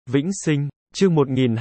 Vĩnh Sinh, chương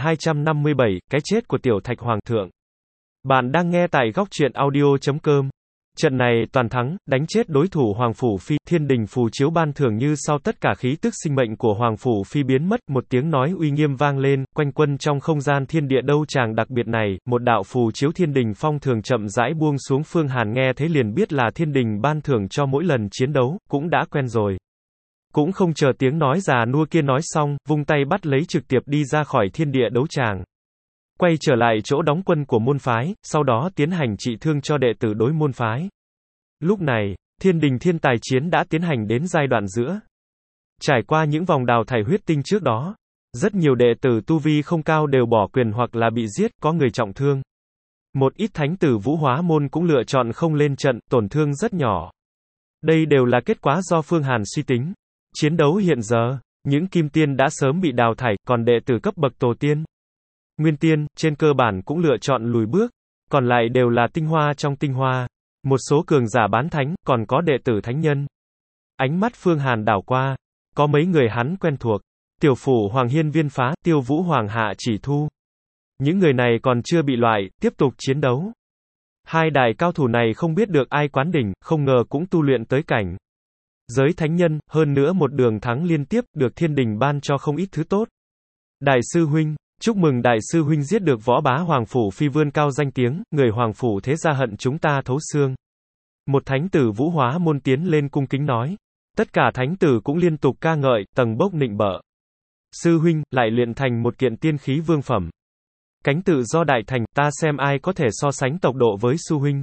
1257, cái chết của Tiểu Thạch Hoàng thượng. Bạn đang nghe tại góc truyện audio.com. Trận này toàn thắng, đánh chết đối thủ Hoàng Phủ Phi, thiên đình phù chiếu ban thưởng như sau tất cả khí tức sinh mệnh của Hoàng Phủ Phi biến mất, một tiếng nói uy nghiêm vang lên, quanh quân trong không gian thiên địa đâu tràng đặc biệt này, một đạo phù chiếu thiên đình phong thường chậm rãi buông xuống. Phương Hàn nghe thế liền biết là thiên đình ban thưởng cho mỗi lần chiến đấu, cũng đã quen rồi. Cũng không chờ tiếng nói già nua kia nói xong, vung tay bắt lấy trực tiếp đi ra khỏi thiên địa đấu tràng. Quay trở lại chỗ đóng quân của môn phái, sau đó tiến hành trị thương cho đệ tử đối môn phái. Lúc này, thiên đình thiên tài chiến đã tiến hành đến giai đoạn giữa. Trải qua những vòng đào thải huyết tinh trước đó, rất nhiều đệ tử tu vi không cao đều bỏ quyền hoặc là bị giết, có người trọng thương. Một ít thánh tử Vũ Hóa môn cũng lựa chọn không lên trận, tổn thương rất nhỏ. Đây đều là kết quả do Phương Hàn suy tính. Chiến đấu hiện giờ, những kim tiên đã sớm bị đào thải, còn đệ tử cấp bậc tổ tiên, nguyên tiên, trên cơ bản cũng lựa chọn lùi bước, còn lại đều là tinh hoa trong tinh hoa. Một số cường giả bán thánh, còn có đệ tử thánh nhân. Ánh mắt Phương Hàn đảo qua, có mấy người hắn quen thuộc. Tiểu phủ Hoàng Hiên Viên Phá, Tiêu Vũ Hoàng Hạ Chỉ Thu. Những người này còn chưa bị loại, tiếp tục chiến đấu. Hai đại cao thủ này không biết được ai quán đỉnh, không ngờ cũng tu luyện tới cảnh giới thánh nhân, hơn nữa một đường thắng liên tiếp, được thiên đình ban cho không ít thứ tốt. Đại sư huynh, chúc mừng đại sư huynh giết được võ bá Hoàng Phủ Phi vươn cao danh tiếng, người Hoàng Phủ thế gia hận chúng ta thấu xương. Một thánh tử Vũ Hóa môn tiến lên cung kính nói. Tất cả thánh tử cũng liên tục ca ngợi, tầng bốc nịnh bợ. Sư huynh, lại luyện thành một kiện tiên khí vương phẩm. Cánh tự do đại thành, ta xem ai có thể so sánh tốc độ với sư huynh.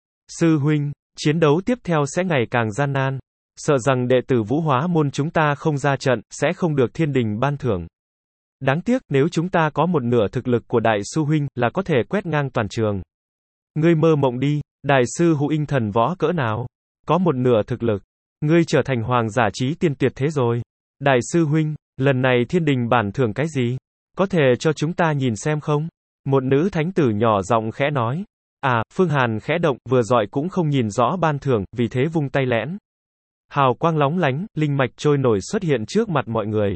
Sư huynh, chiến đấu tiếp theo sẽ ngày càng gian nan. Sợ rằng đệ tử Vũ Hóa môn chúng ta không ra trận, sẽ không được thiên đình ban thưởng. Đáng tiếc, nếu chúng ta có một nửa thực lực của đại sư huynh, là có thể quét ngang toàn trường. Ngươi mơ mộng đi, đại sư Hụ Inh thần võ cỡ nào? Có một nửa thực lực. Ngươi trở thành hoàng giả trí tiên tuyệt thế rồi. Đại sư huynh, lần này thiên đình bản thưởng cái gì? Có thể cho chúng ta nhìn xem không? Một nữ thánh tử nhỏ giọng khẽ nói. À, Phương Hàn khẽ động, vừa dọi cũng không nhìn rõ ban thưởng, vì thế vung tay lẽn. Hào quang lóng lánh, linh mạch trôi nổi xuất hiện trước mặt mọi người.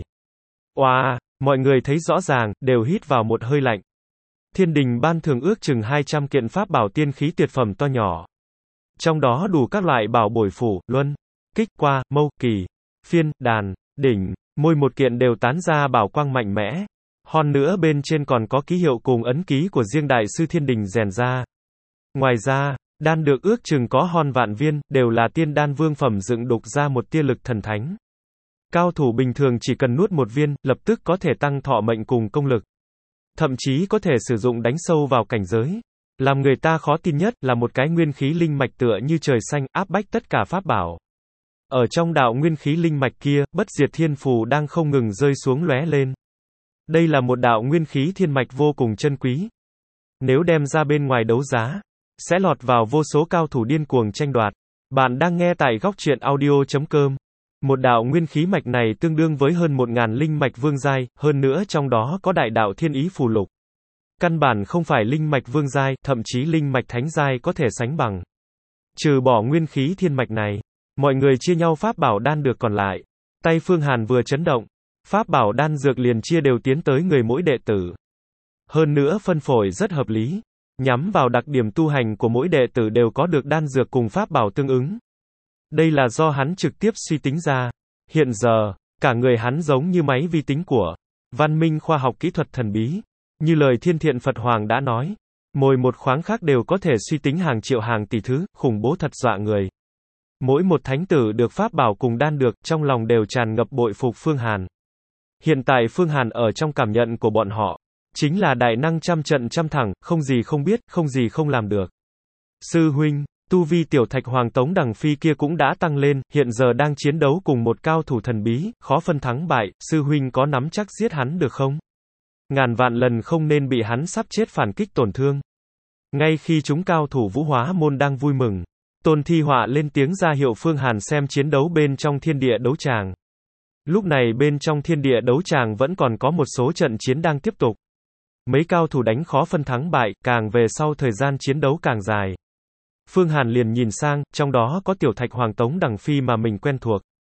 Oa, mọi người thấy rõ ràng, đều hít vào một hơi lạnh. Thiên đình ban thưởng ước chừng 200 kiện pháp bảo tiên khí tuyệt phẩm to nhỏ. Trong đó đủ các loại bảo bồi phủ, luân, kích, qua, mâu, kỳ, phiên, đàn, đỉnh, mỗi một kiện đều tán ra bảo quang mạnh mẽ. Hơn nữa bên trên còn có ký hiệu cùng ấn ký của riêng đại sư thiên đình rèn ra. Ngoài ra, đan được ước chừng có hơn vạn viên, đều là tiên đan vương phẩm dựng đục ra một tia lực thần thánh. Cao thủ bình thường chỉ cần nuốt một viên, lập tức có thể tăng thọ mệnh cùng công lực. Thậm chí có thể sử dụng đánh sâu vào cảnh giới. Làm người ta khó tin nhất là một cái nguyên khí linh mạch tựa như trời xanh, áp bách tất cả pháp bảo. Ở trong đạo nguyên khí linh mạch kia, bất diệt thiên phù đang không ngừng rơi xuống lóe lên. Đây là một đạo nguyên khí thiên mạch vô cùng chân quý. Nếu đem ra bên ngoài đấu giá, sẽ lọt vào vô số cao thủ điên cuồng tranh đoạt. Bạn đang nghe tại góc truyện audio.com. Một đạo nguyên khí mạch này tương đương với hơn 1000 linh mạch vương giai, hơn nữa trong đó có đại đạo thiên ý phù lục. Căn bản không phải linh mạch vương giai, thậm chí linh mạch thánh giai có thể sánh bằng. Trừ bỏ nguyên khí thiên mạch này, mọi người chia nhau pháp bảo đan được còn lại. Tay Phương Hàn vừa chấn động, pháp bảo đan dược liền chia đều tiến tới người mỗi đệ tử. Hơn nữa phân phối rất hợp lý. Nhắm vào đặc điểm tu hành của mỗi đệ tử đều có được đan dược cùng pháp bảo tương ứng. Đây là do hắn trực tiếp suy tính ra. Hiện giờ, cả người hắn giống như máy vi tính của văn minh khoa học kỹ thuật thần bí. Như lời Thiên Thiện Phật Hoàng đã nói, mỗi một khoáng khắc đều có thể suy tính hàng triệu hàng tỷ thứ, khủng bố thật dọa người. Mỗi một thánh tử được pháp bảo cùng đan được, trong lòng đều tràn ngập bội phục Phương Hàn. Hiện tại Phương Hàn ở trong cảm nhận của bọn họ, chính là đại năng trăm trận trăm thẳng, không gì không biết, không gì không làm được. Sư huynh, tu vi Tiểu Thạch Hoàng Tống Đằng Phi kia cũng đã tăng lên, hiện giờ đang chiến đấu cùng một cao thủ thần bí, khó phân thắng bại, sư huynh có nắm chắc giết hắn được không? Ngàn vạn lần không nên bị hắn sắp chết phản kích tổn thương. Ngay khi chúng cao thủ Vũ Hóa môn đang vui mừng, Tôn Thi Họa lên tiếng ra hiệu Phương Hàn xem chiến đấu bên trong thiên địa đấu tràng. Lúc này bên trong thiên địa đấu tràng vẫn còn có một số trận chiến đang tiếp tục. Mấy cao thủ đánh khó phân thắng bại, càng về sau thời gian chiến đấu càng dài. Phương Hàn liền nhìn sang, trong đó có Tiểu Thạch Hoàng Tống Đằng Phi mà mình quen thuộc.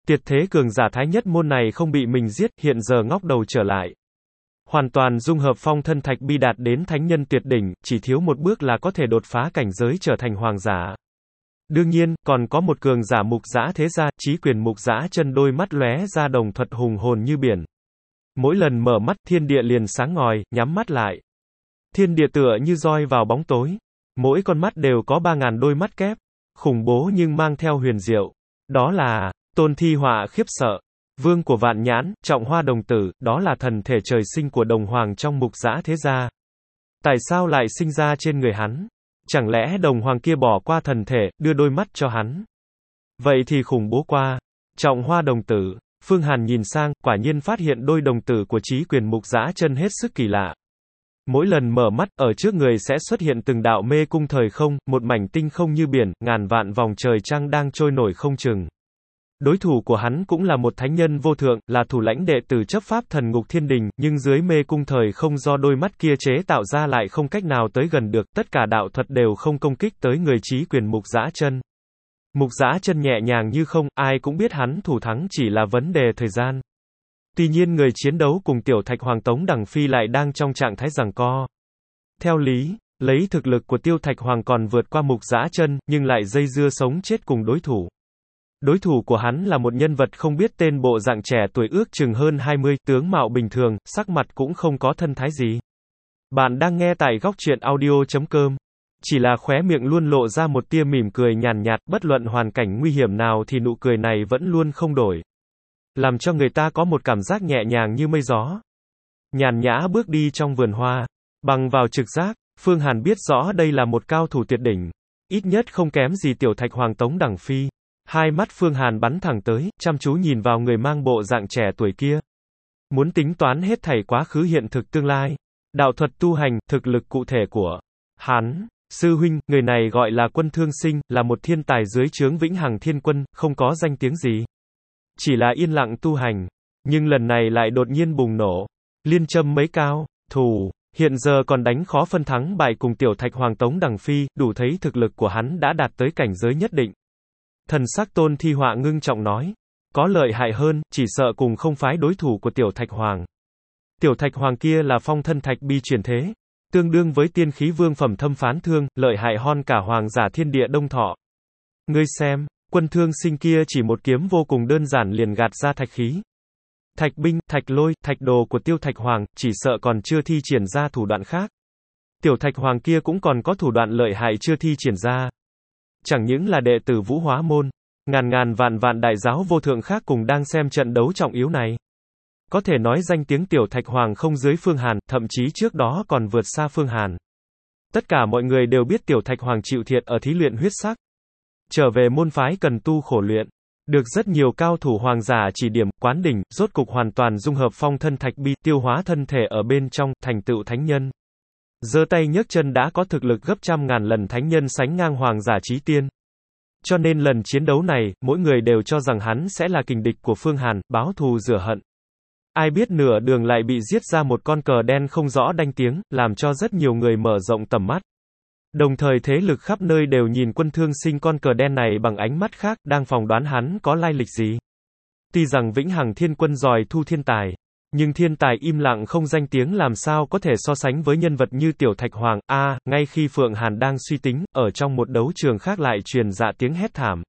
Tuyệt thế cường giả thái nhất môn này không bị mình giết, hiện giờ ngóc đầu trở lại. Hoàn toàn dung hợp phong thân thạch bi đạt đến thánh nhân tuyệt đỉnh, chỉ thiếu một bước là có thể đột phá cảnh giới trở thành hoàng giả. Đương nhiên, còn có một cường giả mục giã thế gia, chí quyền mục giã chân đôi mắt lóe ra đồng thuật hùng hồn như biển. Mỗi lần mở mắt, thiên địa liền sáng ngòi, nhắm mắt lại. Thiên địa tựa như roi vào bóng tối. Mỗi con mắt đều có 3.000 đôi mắt kép. Khủng bố nhưng mang theo huyền diệu. Đó là, Tôn Thi Họa khiếp sợ. Vương của vạn nhãn, trọng hoa đồng tử, đó là thần thể trời sinh của đồng hoàng trong mục giã thế gia. Tại sao lại sinh ra trên người hắn? Chẳng lẽ đồng hoàng kia bỏ qua thần thể, đưa đôi mắt cho hắn? Vậy thì khủng bố qua. Trọng hoa đồng tử. Phương Hàn nhìn sang, quả nhiên phát hiện đôi đồng tử của chí quyền mục giã chân hết sức kỳ lạ. Mỗi lần mở mắt, ở trước người sẽ xuất hiện từng đạo mê cung thời không, một mảnh tinh không như biển, ngàn vạn vòng trời trăng đang trôi nổi không chừng. Đối thủ của hắn cũng là một thánh nhân vô thượng, là thủ lãnh đệ tử chấp pháp thần ngục thiên đình, nhưng dưới mê cung thời không do đôi mắt kia chế tạo ra lại không cách nào tới gần được, tất cả đạo thuật đều không công kích tới người chí quyền mục giã chân. Mục giã chân nhẹ nhàng như không, ai cũng biết hắn thủ thắng chỉ là vấn đề thời gian. Tuy nhiên người chiến đấu cùng tiểu thạch hoàng Tống Đằng Phi lại đang trong trạng thái giằng co. Theo lý, lấy thực lực của tiêu thạch hoàng còn vượt qua mục giã chân, nhưng lại dây dưa sống chết cùng đối thủ. Đối thủ của hắn là một nhân vật không biết tên, bộ dạng trẻ tuổi ước chừng hơn 20, tướng mạo bình thường, sắc mặt cũng không có thân thái gì. Bạn đang nghe tại góc truyện audio.com. Chỉ là khóe miệng luôn lộ ra một tia mỉm cười nhàn nhạt, bất luận hoàn cảnh nguy hiểm nào thì nụ cười này vẫn luôn không đổi. Làm cho người ta có một cảm giác nhẹ nhàng như mây gió. Nhàn nhã bước đi trong vườn hoa. Bằng vào trực giác, Phương Hàn biết rõ đây là một cao thủ tuyệt đỉnh. Ít nhất không kém gì tiểu thạch hoàng Tống Đằng Phi. Hai mắt Phương Hàn bắn thẳng tới, chăm chú nhìn vào người mang bộ dạng trẻ tuổi kia. Muốn tính toán hết thảy quá khứ hiện thực tương lai. Đạo thuật tu hành, thực lực cụ thể của hắn. Sư huynh, người này gọi là Quân Thương Sinh, là một thiên tài dưới trướng Vĩnh Hằng Thiên Quân, không có danh tiếng gì. Chỉ là yên lặng tu hành. Nhưng lần này lại đột nhiên bùng nổ. Liên châm mấy cao, thủ, hiện giờ còn đánh khó phân thắng bại cùng tiểu thạch hoàng Tống Đằng Phi, đủ thấy thực lực của hắn đã đạt tới cảnh giới nhất định. Thần sắc Tôn Thi Họa ngưng trọng nói. Có lợi hại hơn, chỉ sợ cùng không phái đối thủ của tiểu thạch hoàng. Tiểu thạch hoàng kia là phong thân thạch bi chuyển thế. Tương đương với tiên khí vương phẩm thâm phán thương, lợi hại hơn cả hoàng giả thiên địa Đông Thọ. Ngươi xem, Quân Thương Sinh kia chỉ một kiếm vô cùng đơn giản liền gạt ra thạch khí. Thạch binh, thạch lôi, thạch đồ của tiêu thạch hoàng, chỉ sợ còn chưa thi triển ra thủ đoạn khác. Tiểu thạch hoàng kia cũng còn có thủ đoạn lợi hại chưa thi triển ra. Chẳng những là đệ tử Vũ Hóa Môn, ngàn vạn đại giáo vô thượng khác cùng đang xem trận đấu trọng yếu này. Có thể nói danh tiếng tiểu thạch hoàng không dưới Phương Hàn, thậm chí trước đó còn vượt xa Phương Hàn. Tất cả mọi người đều biết tiểu thạch hoàng chịu thiệt ở thí luyện huyết sắc. Trở về môn phái cần tu khổ luyện. Được rất nhiều cao thủ hoàng giả chỉ điểm, quán đỉnh, rốt cục hoàn toàn dung hợp phong thân thạch bi, tiêu hóa thân thể ở bên trong, thành tựu thánh nhân. Giơ tay nhấc chân đã có thực lực gấp trăm ngàn lần thánh nhân sánh ngang hoàng giả chí tiên. Cho nên lần chiến đấu này, mỗi người đều cho rằng hắn sẽ là kình địch của Phương Hàn, báo thù rửa hận. Ai biết nửa đường lại bị giết ra một con cờ đen không rõ đanh tiếng, làm cho rất nhiều người mở rộng tầm mắt. Đồng thời thế lực khắp nơi đều nhìn Quân Thương Sinh con cờ đen này bằng ánh mắt khác, đang phỏng đoán hắn có lai lịch gì. Tuy rằng Vĩnh Hằng Thiên Quân giỏi thu thiên tài, nhưng thiên tài im lặng không danh tiếng làm sao có thể so sánh với nhân vật như tiểu thạch hoàng. Ngay khi Phượng Hàn đang suy tính, ở trong một đấu trường khác lại truyền dạ tiếng hét thảm.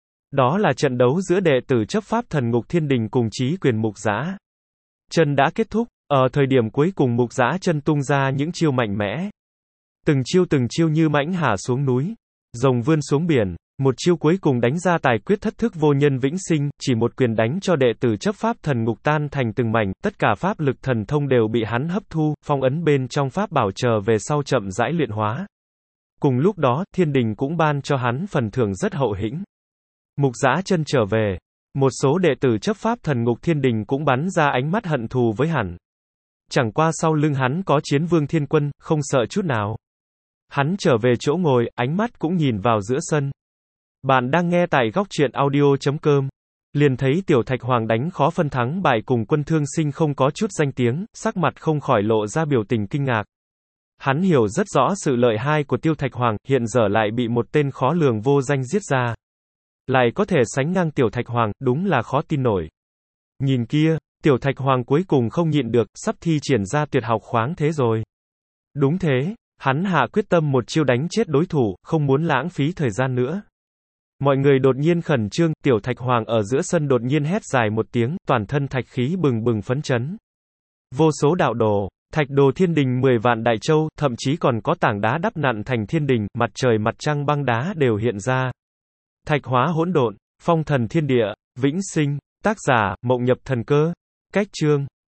Đó là trận đấu giữa đệ tử chấp pháp thần ngục thiên đình cùng chí quyền mục giã chân đã kết thúc. Ở thời điểm cuối cùng mục giã chân tung ra những chiêu mạnh mẽ. Từng chiêu như mãnh hả xuống núi, rồng vươn xuống biển. Một chiêu cuối cùng đánh ra tài quyết thất thức vô nhân vĩnh sinh, chỉ một quyền đánh cho đệ tử chấp pháp thần ngục tan thành từng mảnh, tất cả pháp lực thần thông đều bị hắn hấp thu, phong ấn bên trong pháp bảo chờ về sau chậm rãi luyện hóa. Cùng lúc đó, thiên đình cũng ban cho hắn phần thưởng rất hậu hĩnh. Mục giã chân trở về, một số đệ tử chấp pháp thần ngục thiên đình cũng bắn ra ánh mắt hận thù với hắn. Chẳng qua sau lưng hắn có chiến vương thiên quân, không sợ chút nào. Hắn trở về chỗ ngồi, ánh mắt cũng nhìn vào giữa sân. Bạn đang nghe tại góc truyện audio.com. Liền thấy tiểu thạch hoàng đánh khó phân thắng bại cùng Quân Thương Sinh không có chút danh tiếng, sắc mặt không khỏi lộ ra biểu tình kinh ngạc. Hắn hiểu rất rõ sự lợi hại của tiêu thạch hoàng, hiện giờ lại bị một tên khó lường vô danh giết ra. lại có thể sánh ngang Tiểu Thạch Hoàng, đúng là khó tin nổi. Nhìn kia, Tiểu Thạch Hoàng cuối cùng không nhịn được, sắp thi triển ra tuyệt học khoáng thế rồi. Đúng thế, hắn hạ quyết tâm một chiêu đánh chết đối thủ, không muốn lãng phí thời gian nữa. Mọi người đột nhiên khẩn trương, Tiểu Thạch Hoàng ở giữa sân đột nhiên hét dài một tiếng, toàn thân thạch khí bừng bừng phấn chấn. Vô số đạo đồ, thạch đồ thiên đình 10 vạn đại châu, thậm chí còn có tảng đá đắp nặn thành thiên đình, mặt trời mặt trăng băng đá đều hiện ra. Thạch hóa hỗn độn, phong thần thiên địa, vĩnh sinh, tác giả, Mộng Nhập Thần Cơ, cách chương.